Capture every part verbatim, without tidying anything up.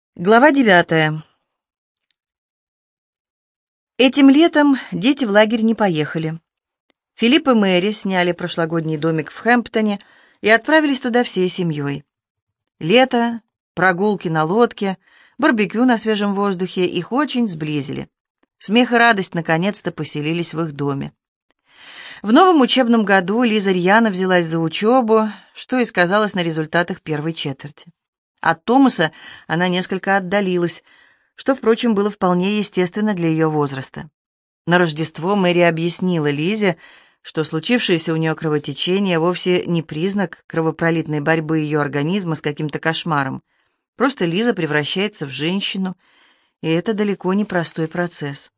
Глава девятая. Этим летом дети в лагерь не поехали. Филипп и Мэри сняли прошлогодний домик в Хэмптоне и отправились туда всей семьей. Лето, прогулки на лодке, барбекю на свежем воздухе их очень сблизили. Смех и радость наконец-то поселились в их доме. В новом учебном году Лиза рьяно взялась за учебу, что и сказалось на результатах первой четверти. От Томаса она несколько отдалилась, что, впрочем, было вполне естественно для ее возраста. На Рождество Мэри объяснила Лизе, что случившееся у нее кровотечение вовсе не признак кровопролитной борьбы ее организма с каким-то кошмаром. Просто Лиза превращается в женщину, и это далеко не простой процесс.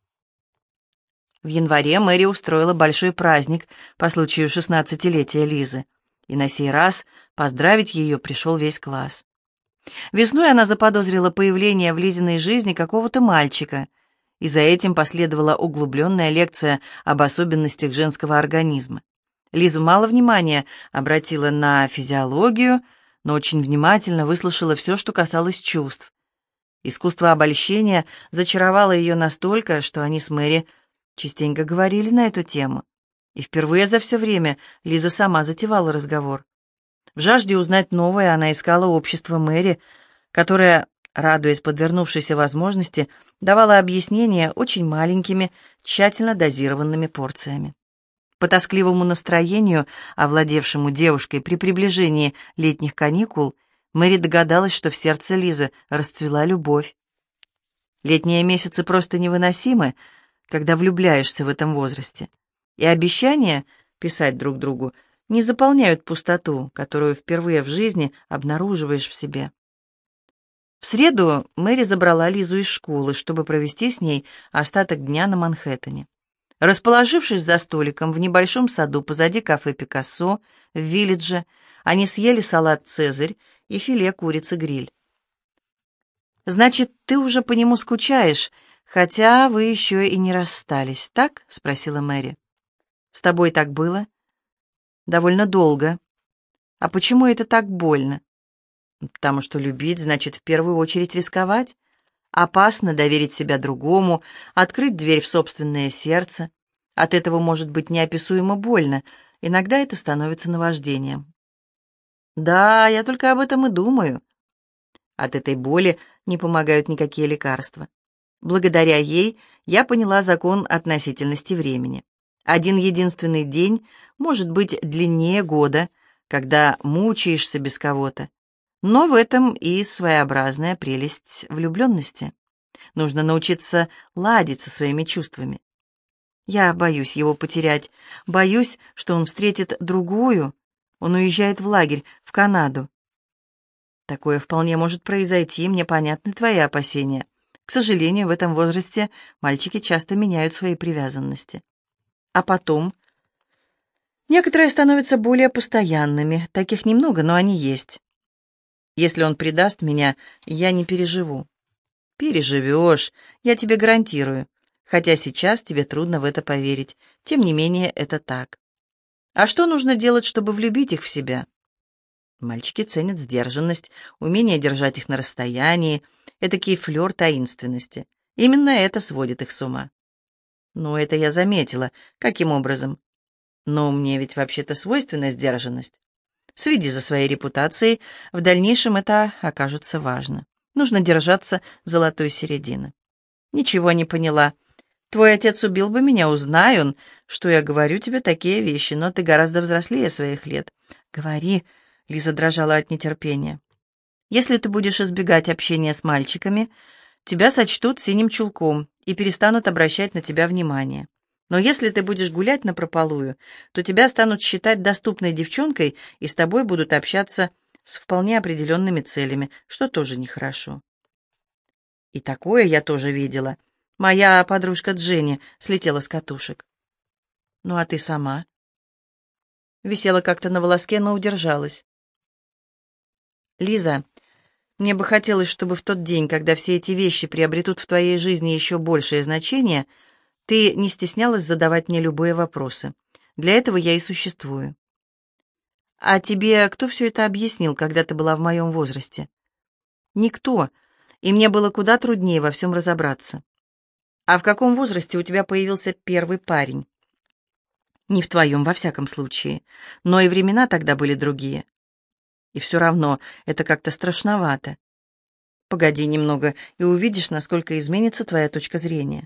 В январе Мэри устроила большой праздник по случаю шестнадцатилетия Лизы, и на сей раз поздравить ее пришел весь класс. Весной она заподозрила появление в Лизиной жизни какого-то мальчика, и за этим последовала углубленная лекция об особенностях женского организма. Лиза мало внимания обратила на физиологию, но очень внимательно выслушала все, что касалось чувств. Искусство обольщения зачаровало ее настолько, что они с Мэри частенько говорили на эту тему. И впервые за все время Лиза сама затевала разговор. В жажде узнать новое она искала общество Мэри, которое, радуясь подвернувшейся возможности, давало объяснения очень маленькими, тщательно дозированными порциями. По тоскливому настроению, овладевшему девушкой при приближении летних каникул, Мэри догадалась, что в сердце Лизы расцвела любовь. Летние месяцы просто невыносимы, когда влюбляешься в этом возрасте, и обещания писать друг другу не заполняют пустоту, которую впервые в жизни обнаруживаешь в себе. В среду Мэри забрала Лизу из школы, чтобы провести с ней остаток дня на Манхэттене. Расположившись за столиком в небольшом саду позади кафе «Пикассо» в Виллидже, они съели салат «Цезарь» и филе курицы-гриль. «Значит, ты уже по нему скучаешь, хотя вы еще и не расстались, так?» — спросила Мэри. «С тобой так было?» «Довольно долго. А почему это так больно?» «Потому что любить значит в первую очередь рисковать. Опасно доверить себя другому, открыть дверь в собственное сердце. От этого может быть неописуемо больно. Иногда это становится наваждением». «Да, я только об этом и думаю». От этой боли не помогают никакие лекарства. Благодаря ей я поняла закон относительности времени. Один единственный день может быть длиннее года, когда мучаешься без кого-то. Но в этом и своеобразная прелесть влюбленности. Нужно научиться ладить со своими чувствами. Я боюсь его потерять, боюсь, что он встретит другую. Он уезжает в лагерь, в Канаду. Такое вполне может произойти, мне понятны твои опасения. К сожалению, в этом возрасте мальчики часто меняют свои привязанности. А потом некоторые становятся более постоянными. Таких немного, но они есть. Если он предаст меня, я не переживу. Переживешь, я тебе гарантирую. Хотя сейчас тебе трудно в это поверить. Тем не менее, это так. А что нужно делать, чтобы влюбить их в себя? Мальчики ценят сдержанность, умение держать их на расстоянии, этакий флёр таинственности. Именно это сводит их с ума. Ну, это я заметила. Каким образом? Но мне ведь вообще-то свойственна сдержанность. Следи за своей репутацией, в дальнейшем это окажется важно. Нужно держаться золотой середины. Ничего не поняла. Твой отец убил бы меня, узнай он, что я говорю тебе такие вещи, но ты гораздо взрослее своих лет. Говори, Лиза дрожала от нетерпения. Если ты будешь избегать общения с мальчиками, тебя сочтут синим чулком и перестанут обращать на тебя внимание. Но если ты будешь гулять напропалую, то тебя станут считать доступной девчонкой и с тобой будут общаться с вполне определенными целями, что тоже нехорошо. И такое я тоже видела. Моя подружка Дженни слетела с катушек. Ну а ты сама? Висела как-то на волоске, но удержалась. Лиза, мне бы хотелось, чтобы в тот день, когда все эти вещи приобретут в твоей жизни еще большее значение, ты не стеснялась задавать мне любые вопросы. Для этого я и существую. А тебе кто все это объяснил, когда ты была в моем возрасте? Никто. и мне было куда труднее во всем разобраться. А в каком возрасте у тебя появился первый парень? Не в твоем, во всяком случае. Но и времена тогда были другие. И все равно это как-то страшновато. Погоди немного, и увидишь, насколько изменится твоя точка зрения.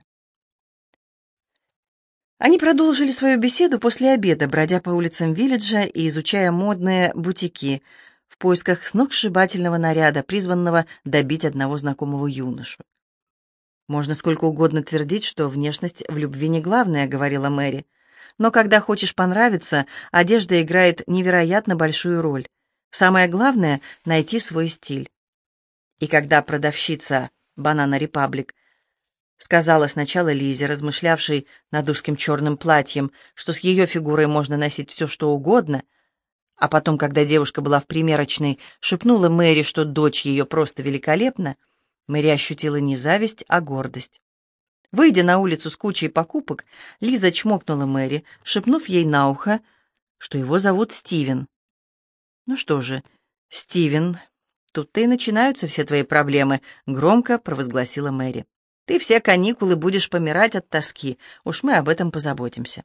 Они продолжили свою беседу после обеда, бродя по улицам Виллиджа и изучая модные бутики в поисках сногсшибательного наряда, призванного добить одного знакомого юношу. «Можно сколько угодно твердить, что внешность в любви не главное», — говорила Мэри. «Но когда хочешь понравиться, одежда играет невероятно большую роль. Самое главное — найти свой стиль». И когда продавщица «Банана Репаблик» сказала сначала Лизе, размышлявшей над узким черным платьем, что с ее фигурой можно носить все, что угодно, а потом, когда девушка была в примерочной, шепнула Мэри, что дочь ее просто великолепна, Мэри ощутила не зависть, а гордость. Выйдя на улицу с кучей покупок, Лиза чмокнула Мэри, шепнув ей на ухо, что его зовут Стивен. «Ну что же, Стивен, тут-то и начинаются все твои проблемы», — громко провозгласила Мэри. «Ты все каникулы будешь помирать от тоски, уж мы об этом позаботимся».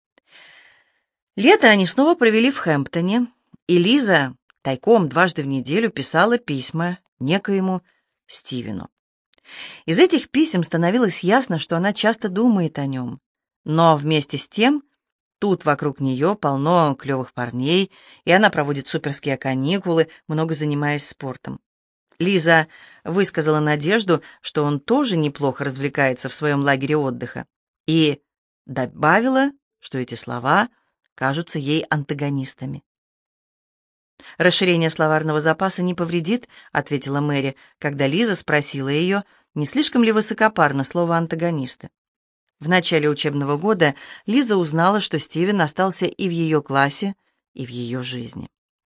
Лето они снова провели в Хэмптоне, и Лиза тайком дважды в неделю писала письма некоему Стивену. Из этих писем становилось ясно, что она часто думает о нем, но вместе с тем тут вокруг нее полно клевых парней, и она проводит суперские каникулы, много занимаясь спортом. Лиза высказала надежду, что он тоже неплохо развлекается в своем лагере отдыха, и добавила, что эти слова кажутся ей антагонистами. «Расширение словарного запаса не повредит», — ответила Мэри, когда Лиза спросила ее, не слишком ли высокопарно слово «антагонисты». В начале учебного года Лиза узнала, что Стивен остался и в ее классе, и в ее жизни.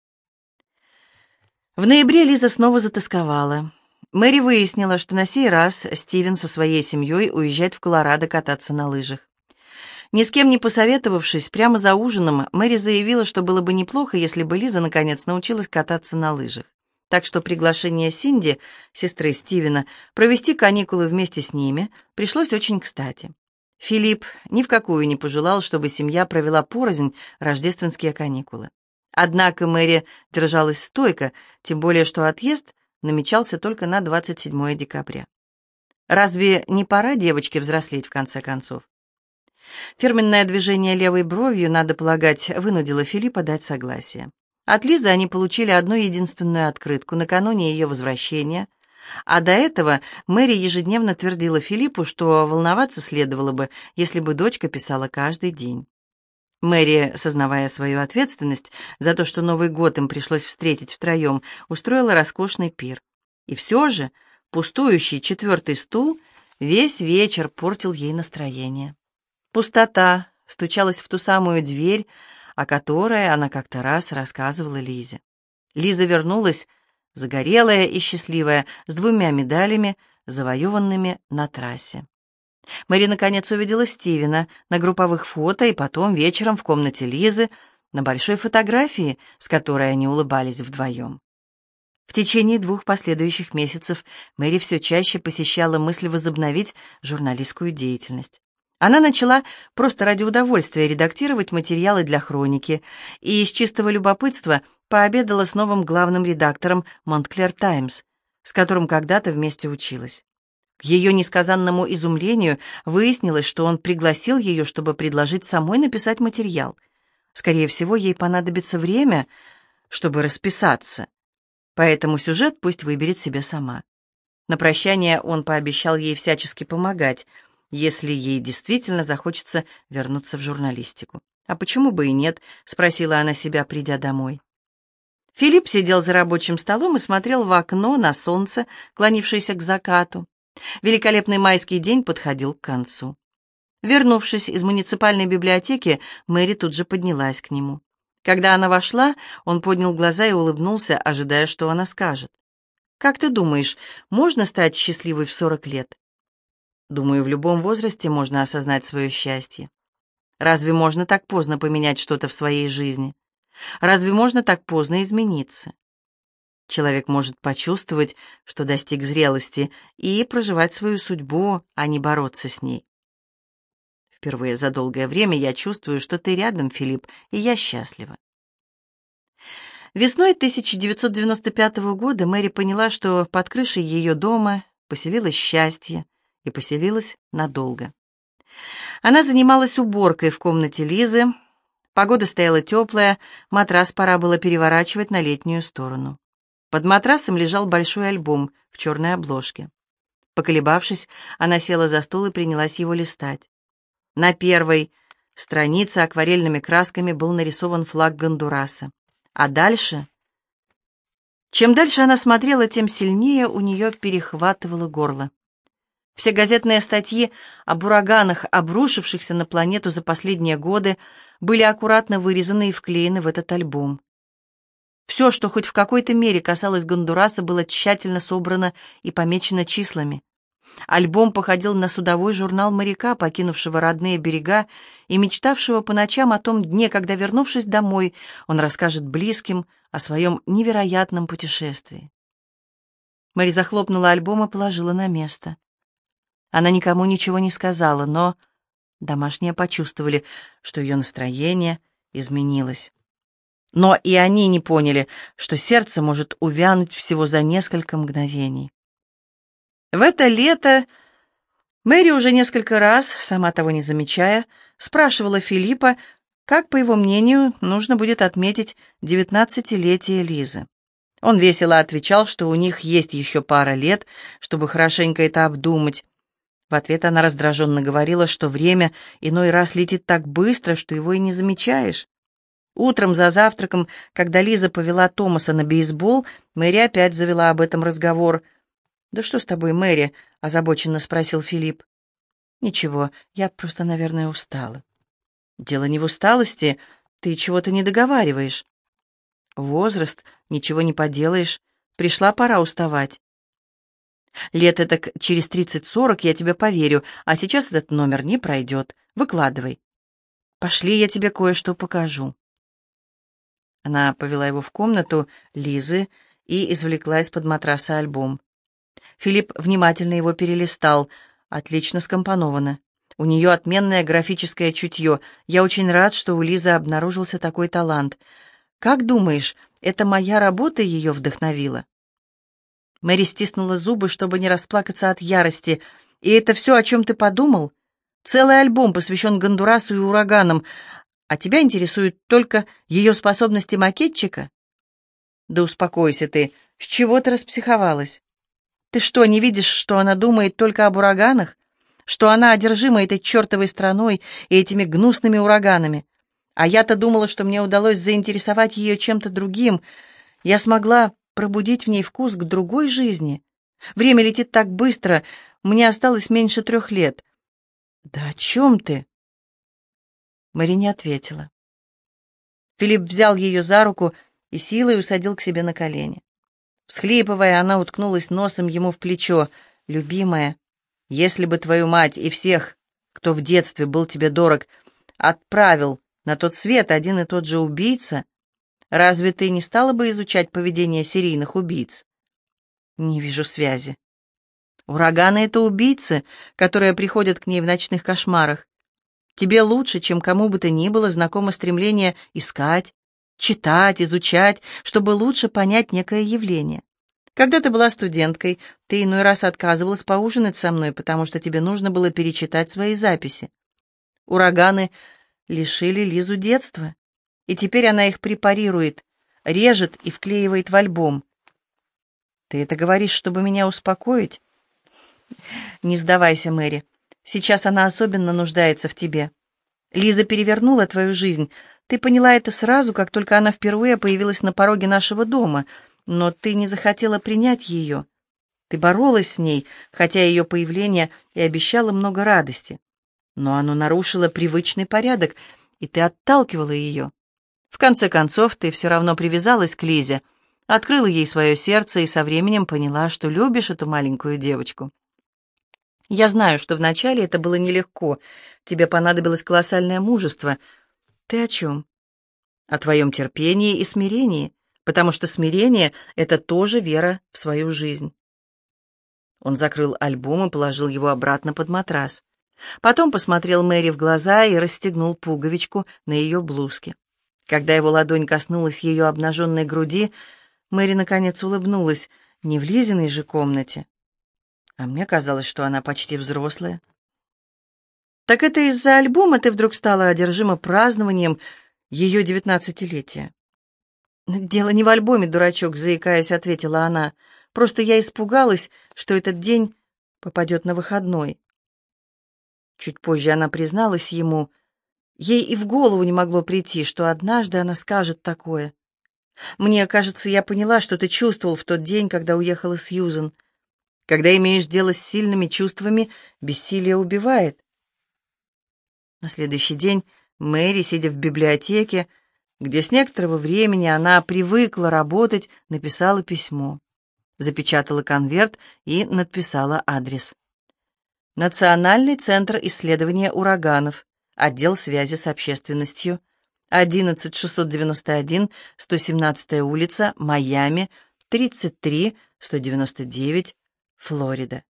В ноябре Лиза снова затосковала. Мэри выяснила, что на сей раз Стивен со своей семьей уезжает в Колорадо кататься на лыжах. Ни с кем не посоветовавшись, прямо за ужином Мэри заявила, что было бы неплохо, если бы Лиза наконец научилась кататься на лыжах. Так что приглашение Синди, сестры Стивена, провести каникулы вместе с ними пришлось очень кстати. Филипп ни в какую не пожелал, чтобы семья провела порознь рождественские каникулы. Однако Мэри держалась стойко, тем более что отъезд намечался только на двадцать седьмое декабря. Разве не пора девочке взрослеть в конце концов? Фирменное движение левой бровью, надо полагать, вынудило Филиппа дать согласие. От Лизы они получили одну единственную открытку накануне ее возвращения, а до этого Мэри ежедневно твердила Филиппу, что волноваться следовало бы, если бы дочка писала каждый день. Мэри, сознавая свою ответственность за то, что Новый год им пришлось встретить втроем, устроила роскошный пир. И все же пустующий четвертый стул весь вечер портил ей настроение. Пустота стучалась в ту самую дверь, о которой она как-то раз рассказывала Лизе. Лиза вернулась, загорелая и счастливая, с двумя медалями, завоеванными на трассе. Мэри наконец увидела Стивена на групповых фото и потом вечером в комнате Лизы на большой фотографии, с которой они улыбались вдвоем. В течение двух последующих месяцев Мэри все чаще посещала мысль возобновить журналистскую деятельность. Она начала просто ради удовольствия редактировать материалы для хроники и из чистого любопытства пообедала с новым главным редактором «Монтклер Таймс», с которым когда-то вместе училась. К ее несказанному изумлению выяснилось, что он пригласил ее, чтобы предложить самой написать материал. Скорее всего, ей понадобится время, чтобы расписаться, поэтому сюжет пусть выберет себе сама. На прощание он пообещал ей всячески помогать, если ей действительно захочется вернуться в журналистику. «А почему бы и нет?» — спросила она себя, придя домой. Филипп сидел за рабочим столом и смотрел в окно на солнце, клонившееся к закату. Великолепный майский день подходил к концу. Вернувшись из муниципальной библиотеки, Мэри тут же поднялась к нему. Когда она вошла, он поднял глаза и улыбнулся, ожидая, что она скажет. «Как ты думаешь, можно стать счастливой в сорок лет?» «Думаю, в любом возрасте можно осознать свое счастье. Разве можно так поздно поменять что-то в своей жизни? Разве можно так поздно измениться?» человек может почувствовать, что достиг зрелости, и проживать свою судьбу, а не бороться с ней. Впервые за долгое время я чувствую, что ты рядом, Филипп, и я счастлива. Весной тысяча девятьсот девяносто пятого года Мэри поняла, что под крышей ее дома поселилось счастье, и поселилось надолго. Она занималась уборкой в комнате Лизы. Погода стояла теплая, матрас пора было переворачивать на летнюю сторону. Под матрасом лежал большой альбом в черной обложке. Поколебавшись, она села за стол и принялась его листать. На первой странице акварельными красками был нарисован флаг Гондураса. А дальше... Чем дальше она смотрела, тем сильнее у нее перехватывало горло. Все газетные статьи об ураганах, обрушившихся на планету за последние годы, были аккуратно вырезаны и вклеены в этот альбом. Все, что хоть в какой-то мере касалось Гондураса, было тщательно собрано и помечено числами. Альбом походил на судовой журнал моряка, покинувшего родные берега и мечтавшего по ночам о том дне, когда, вернувшись домой, он расскажет близким о своем невероятном путешествии. Мэри захлопнула альбом и положила на место. Она никому ничего не сказала, но домашние почувствовали, что ее настроение изменилось. Но и они не поняли, что сердце может увянуть всего за несколько мгновений. В это лето Мэри уже несколько раз, сама того не замечая, спрашивала Филиппа, как, по его мнению, нужно будет отметить девятнадцатилетие Лизы. Он весело отвечал, что у них есть еще пара лет, чтобы хорошенько это обдумать. В ответ она раздраженно говорила, что время иной раз летит так быстро, что его и не замечаешь. Утром за завтраком, когда Лиза повела Томаса на бейсбол, Мэри опять завела об этом разговор. «Да что с тобой, Мэри?» — озабоченно спросил Филипп. «Ничего, я просто, наверное, устала». «Дело не в усталости, ты чего-то не договариваешь». «Возраст, ничего не поделаешь, пришла пора уставать». «Лет так через тридцать-сорок я тебе поверю, а сейчас этот номер не пройдет. Выкладывай». «Пошли, я тебе кое-что покажу». Она повела его в комнату Лизы и извлекла из-под матраса альбом. Филипп внимательно его перелистал. Отлично скомпоновано. У нее отменное графическое чутье. Я очень рад, что у Лизы обнаружился такой талант. Как думаешь, это моя работа ее вдохновила? Мэри стиснула зубы, чтобы не расплакаться от ярости. «И это все, о чем ты подумал? Целый альбом посвящен Гондурасу и ураганам, а тебя интересуют только ее способности макетчика?» «Да успокойся ты, с чего ты распсиховалась? Ты что, не видишь, что она думает только об ураганах? Что она одержима этой чертовой страной и этими гнусными ураганами? А я-то думала, что мне удалось заинтересовать ее чем-то другим. Я смогла пробудить в ней вкус к другой жизни. Время летит так быстро, мне осталось меньше трех лет». «Да о чем ты?» Мэри не ответила. Филипп взял ее за руку и силой усадил к себе на колени. Всхлипывая, она уткнулась носом ему в плечо. «Любимая, если бы твою мать и всех, кто в детстве был тебе дорог, отправил на тот свет один и тот же убийца, разве ты не стала бы изучать поведение серийных убийц?» «Не вижу связи». «Ураганы — это убийцы, которые приходят к ней в ночных кошмарах. Тебе лучше, чем кому бы то ни было, знакомо стремление искать, читать, изучать, чтобы лучше понять некое явление. Когда ты была студенткой, ты иной раз отказывалась поужинать со мной, потому что тебе нужно было перечитать свои записи. Ураганы лишили Лизу детства, и теперь она их препарирует, режет и вклеивает в альбом. Ты это говоришь, чтобы меня успокоить? Не сдавайся, Мэри. Сейчас она особенно нуждается в тебе. Лиза перевернула твою жизнь. Ты поняла это сразу, как только она впервые появилась на пороге нашего дома, но ты не захотела принять ее. Ты боролась с ней, хотя ее появление и обещало много радости. Но оно нарушило привычный порядок, и ты отталкивала ее. В конце концов, ты все равно привязалась к Лизе, открыла ей свое сердце и со временем поняла, что любишь эту маленькую девочку. Я знаю, что вначале это было нелегко. Тебе понадобилось колоссальное мужество. Ты о чем? О твоем терпении и смирении. потому что смирение — это тоже вера в свою жизнь. Он закрыл альбом и положил его обратно под матрас. Потом посмотрел Мэри в глаза и расстегнул пуговичку на ее блузке. Когда его ладонь коснулась ее обнаженной груди, Мэри наконец улыбнулась. Не в Лизиной же комнате. А мне казалось, что она почти взрослая. «Так это из-за альбома ты вдруг стала одержима празднованием ее девятнадцатилетия?» «Дело не в альбоме, дурачок», — заикаясь, ответила она. «Просто я испугалась, что этот день попадет на выходной». Чуть позже она призналась ему. Ей и в голову не могло прийти, что однажды она скажет такое. «Мне кажется, я поняла, что ты чувствовал в тот день, когда уехала Сьюзен. Когда имеешь дело с сильными чувствами, бессилие убивает». На следующий день Мэри, сидя в библиотеке, где с некоторого времени она привыкла работать, написала письмо, запечатала конверт и надписала адрес. Национальный центр исследования ураганов, отдел связи с общественностью, одиннадцать шестьсот девяносто один, сто семнадцатая улица, Майами, тридцать три, сто девяносто девять, Флорида.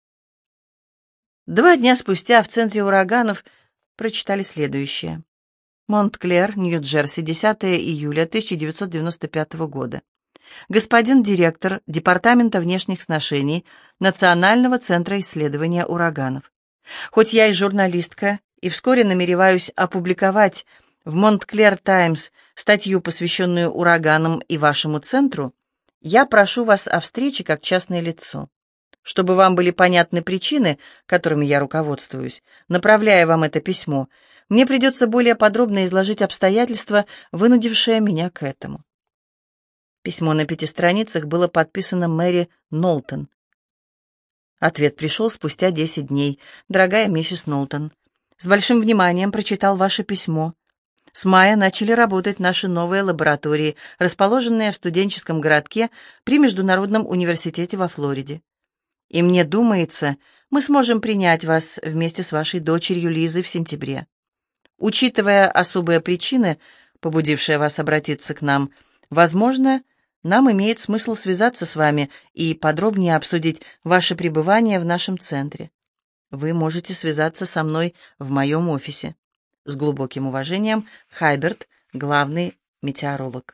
Два дня спустя в центре ураганов прочитали следующее. Монтклер, Нью-Джерси, десятое июля тысяча девятьсот девяносто пятого года. Господин директор Департамента внешних сношений Национального центра исследования ураганов. Хоть я и журналистка, и вскоре намереваюсь опубликовать в Монтклер Таймс статью, посвященную ураганам и вашему центру, я прошу вас о встрече как частное лицо. Чтобы вам были понятны причины, которыми я руководствуюсь, направляя вам это письмо, мне придется более подробно изложить обстоятельства, вынудившие меня к этому. Письмо на пяти страницах было подписано Мэри Нолтон. Ответ пришел спустя десять дней. «Дорогая миссис Нолтон, с большим вниманием прочитал ваше письмо. С мая начали работать наши новые лаборатории, расположенные в студенческом городке при Международном университете во Флориде. И мне думается, мы сможем принять вас вместе с вашей дочерью Лизой в сентябре. Учитывая особые причины, побудившие вас обратиться к нам, возможно, нам имеет смысл связаться с вами и подробнее обсудить ваше пребывание в нашем центре. Вы можете связаться со мной в моем офисе. С глубоким уважением, Хайберт, главный метеоролог».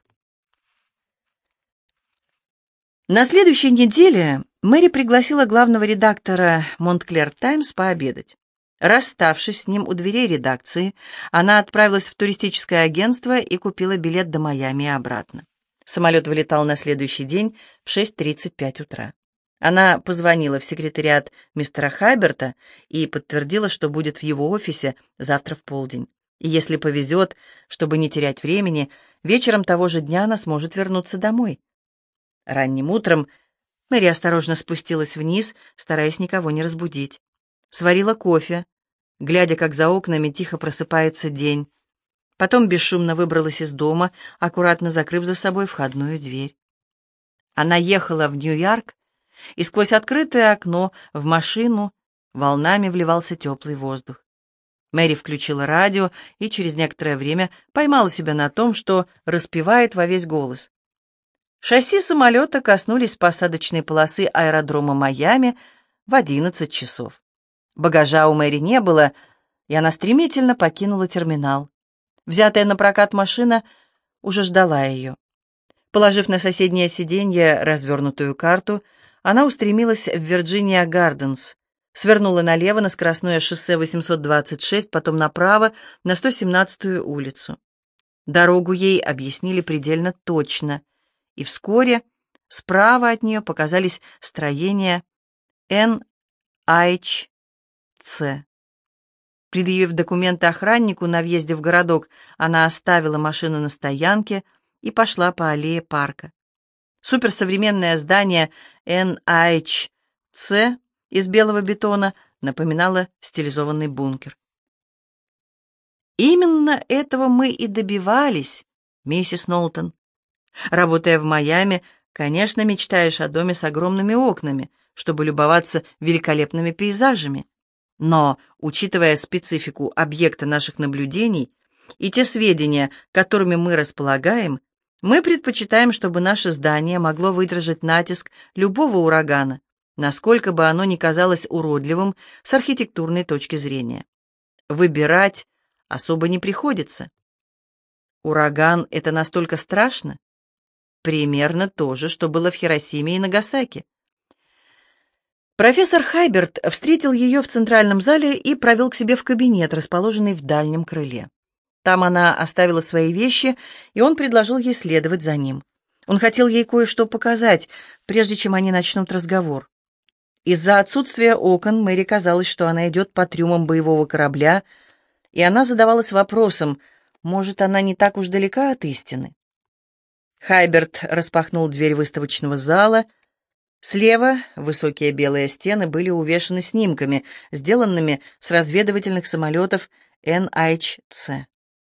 На следующей неделе Мэри пригласила главного редактора «Монтклер Таймс» пообедать. Расставшись с ним у дверей редакции, она отправилась в туристическое агентство и купила билет до Майами и обратно. Самолет вылетал на следующий день в шесть тридцать пять утра. Она позвонила в секретариат мистера Хайберта и подтвердила, что будет в его офисе завтра в полдень. И если повезет, чтобы не терять времени, вечером того же дня она сможет вернуться домой. Ранним утром Мэри осторожно спустилась вниз, стараясь никого не разбудить. Сварила кофе, глядя, как за окнами тихо просыпается день. Потом бесшумно выбралась из дома, аккуратно закрыв за собой входную дверь. Она ехала в Нью-Йорк, и сквозь открытое окно в машину волнами вливался теплый воздух. Мэри включила радио и через некоторое время поймала себя на том, что распевает во весь голос. Шасси самолета коснулись посадочной полосы аэродрома Майами в одиннадцать часов. Багажа у Мэри не было, и она стремительно покинула терминал. Взятая на прокат машина уже ждала ее. Положив на соседнее сиденье развернутую карту, она устремилась в Вирджиния Гарденс, свернула налево на скоростное шоссе восемьсот двадцать шесть, потом направо на сто семнадцатую улицу. Дорогу ей объяснили предельно точно, и вскоре справа от нее показались строения эн эйч си. Предъявив документы охраннику на въезде в городок, она оставила машину на стоянке и пошла по аллее парка. Суперсовременное здание эн эйч си из белого бетона напоминало стилизованный бункер. «Именно этого мы и добивались, миссис Нолтон. Работая в Майами, конечно, мечтаешь о доме с огромными окнами, чтобы любоваться великолепными пейзажами. Но, учитывая специфику объекта наших наблюдений и те сведения, которыми мы располагаем, Мы предпочитаем, чтобы наше здание могло выдержать натиск любого урагана, насколько бы оно ни казалось уродливым с архитектурной точки зрения. Выбирать особо не приходится. Ураган — это настолько страшно? Примерно то же, что было в Хиросиме и Нагасаки. Профессор Хайберт встретил ее в центральном зале и провел к себе в кабинет, расположенный в дальнем крыле. Там она оставила свои вещи, и он предложил ей следовать за ним. Он хотел ей кое-что показать, прежде чем они начнут разговор. Из-за отсутствия окон Мэри казалось, что она идет по трюмам боевого корабля, и она задавалась вопросом, может, она не так уж далека от истины. Хайберт распахнул дверь выставочного зала. Слева высокие белые стены были увешаны снимками, сделанными с разведывательных самолетов эн эйч си.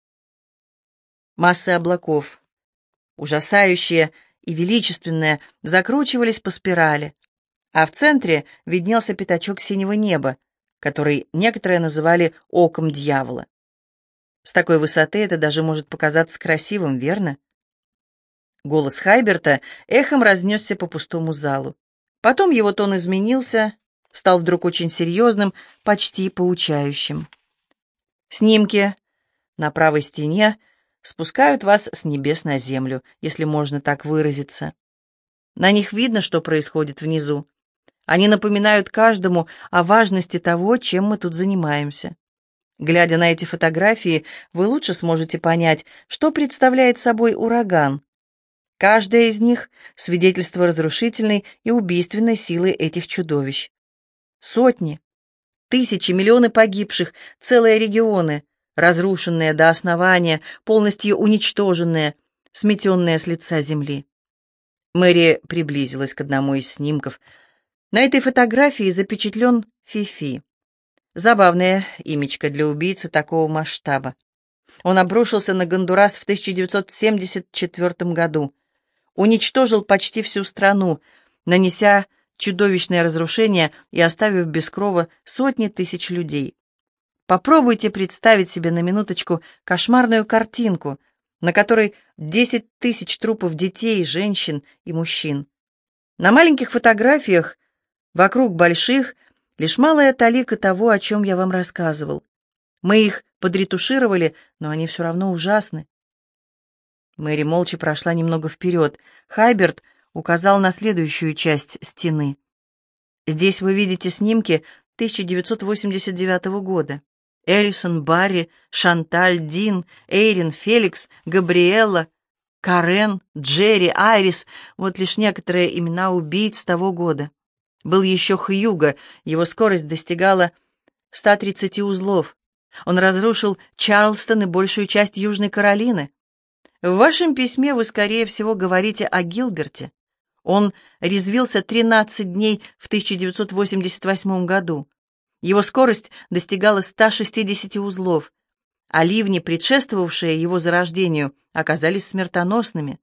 Массы облаков, ужасающие и величественные, закручивались по спирали, а в центре виднелся пятачок синего неба, который некоторые называли «оком дьявола». С такой высоты это даже может показаться красивым, верно? Голос Хайберта эхом разнесся по пустому залу. Потом его тон изменился, стал вдруг очень серьезным, почти поучающим. Снимки на правой стене спускают вас с небес на землю, если можно так выразиться. На них видно, что происходит внизу. Они напоминают каждому о важности того, чем мы тут занимаемся. Глядя на эти фотографии, вы лучше сможете понять, что представляет собой ураган. Каждая из них — свидетельство разрушительной и убийственной силы этих чудовищ. Сотни, тысячи, миллионы погибших, целые регионы, разрушенные до основания, полностью уничтоженные, сметенные с лица земли. Мэри приблизилась к одному из снимков. На этой фотографии запечатлен Фифи. Забавное имечко для убийцы такого масштаба. Он обрушился на Гондурас в тысяча девятьсот семьдесят четвёртом году. Уничтожил почти всю страну, нанеся чудовищное разрушение и оставив без крова сотни тысяч людей. Попробуйте представить себе на минуточку кошмарную картинку, на которой десять тысяч трупов детей, женщин и мужчин. На маленьких фотографиях вокруг больших лишь малая талика того, о чем я вам рассказывал. Мы их подретушировали, но они все равно ужасны. Мэри молча прошла немного вперед. Хайберт указал на следующую часть стены. Здесь вы видите снимки тысяча девятьсот восемьдесят девятого года. Эллисон, Барри, Шанталь, Дин, Эйрин, Феликс, Габриэлла, Карен, Джерри, Айрис — вот лишь некоторые имена убийц того года. Был еще Хьюго, его скорость достигала ста тридцати узлов. Он разрушил Чарльстон и большую часть Южной Каролины. В вашем письме вы, скорее всего, говорите о Гилберте. Он резвился тринадцать дней в тысяча девятьсот восемьдесят восьмом году. Его скорость достигала ста шестидесяти узлов, а ливни, предшествовавшие его зарождению, оказались смертоносными.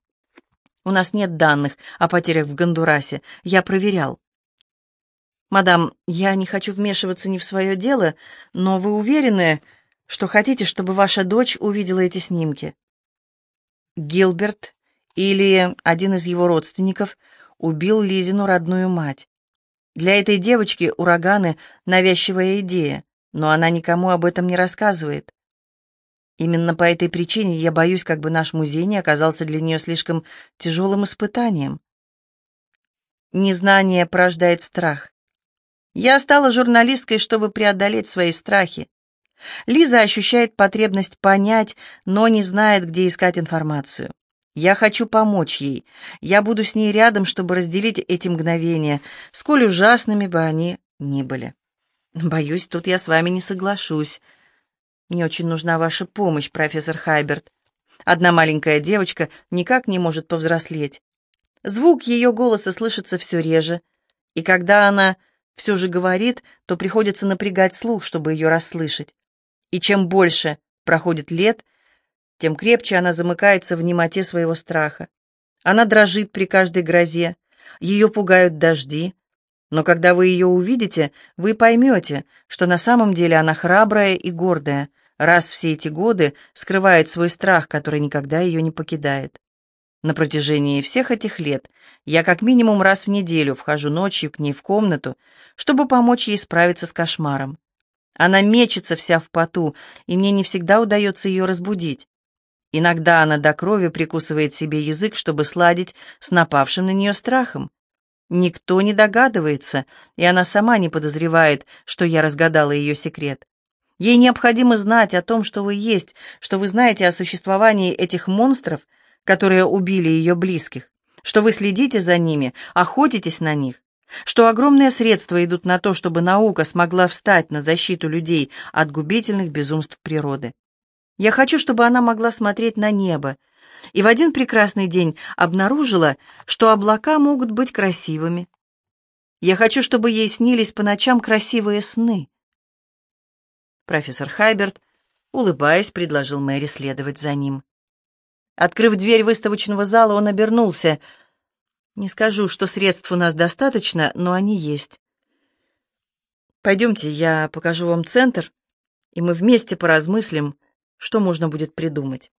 У нас нет данных о потерях в Гондурасе, я проверял. Мадам, я не хочу вмешиваться не в свое дело, но вы уверены, что хотите, чтобы ваша дочь увидела эти снимки? Гилберт или один из его родственников убил Лизину родную мать. Для этой девочки ураганы — навязчивая идея, но она никому об этом не рассказывает. Именно по этой причине я боюсь, как бы наш музей не оказался для нее слишком тяжелым испытанием. Незнание порождает страх. Я стала журналисткой, чтобы преодолеть свои страхи. Лиза ощущает потребность понять, но не знает, где искать информацию. Я хочу помочь ей. Я буду с ней рядом, чтобы разделить эти мгновения, сколь ужасными бы они ни были. Боюсь, тут я с вами не соглашусь. Мне очень нужна ваша помощь, профессор Хайберт. Одна маленькая девочка никак не может повзрослеть. Звук ее голоса слышится все реже, и когда она все же говорит, то приходится напрягать слух, чтобы ее расслышать. И чем больше проходит лет, тем крепче она замыкается в немоте своего страха. Она дрожит при каждой грозе, ее пугают дожди. Но когда вы ее увидите, вы поймете, что на самом деле она храбрая и гордая, раз все эти годы скрывает свой страх, который никогда ее не покидает. На протяжении всех этих лет я как минимум раз в неделю вхожу ночью к ней в комнату, чтобы помочь ей справиться с кошмаром. Она мечется вся в поту, и мне не всегда удается ее разбудить. Иногда она до крови прикусывает себе язык, чтобы сладить с напавшим на нее страхом. Никто не догадывается, и она сама не подозревает, что я разгадала ее секрет. Ей необходимо знать о том, что вы есть, что вы знаете о существовании этих монстров, которые убили ее близких, что вы следите за ними, охотитесь на них, что огромные средства идут на то, чтобы наука смогла встать на защиту людей от губительных безумств природы. Я хочу, чтобы она могла смотреть на небо, и в один прекрасный день обнаружила, что облака могут быть красивыми. Я хочу, чтобы ей снились по ночам красивые сны. Профессор Хайберт, улыбаясь, предложил Мэри следовать за ним. Открыв дверь выставочного зала, он обернулся. «Не скажу, что средств у нас достаточно, но они есть. Пойдемте, я покажу вам центр, и мы вместе поразмыслим, что можно будет придумать».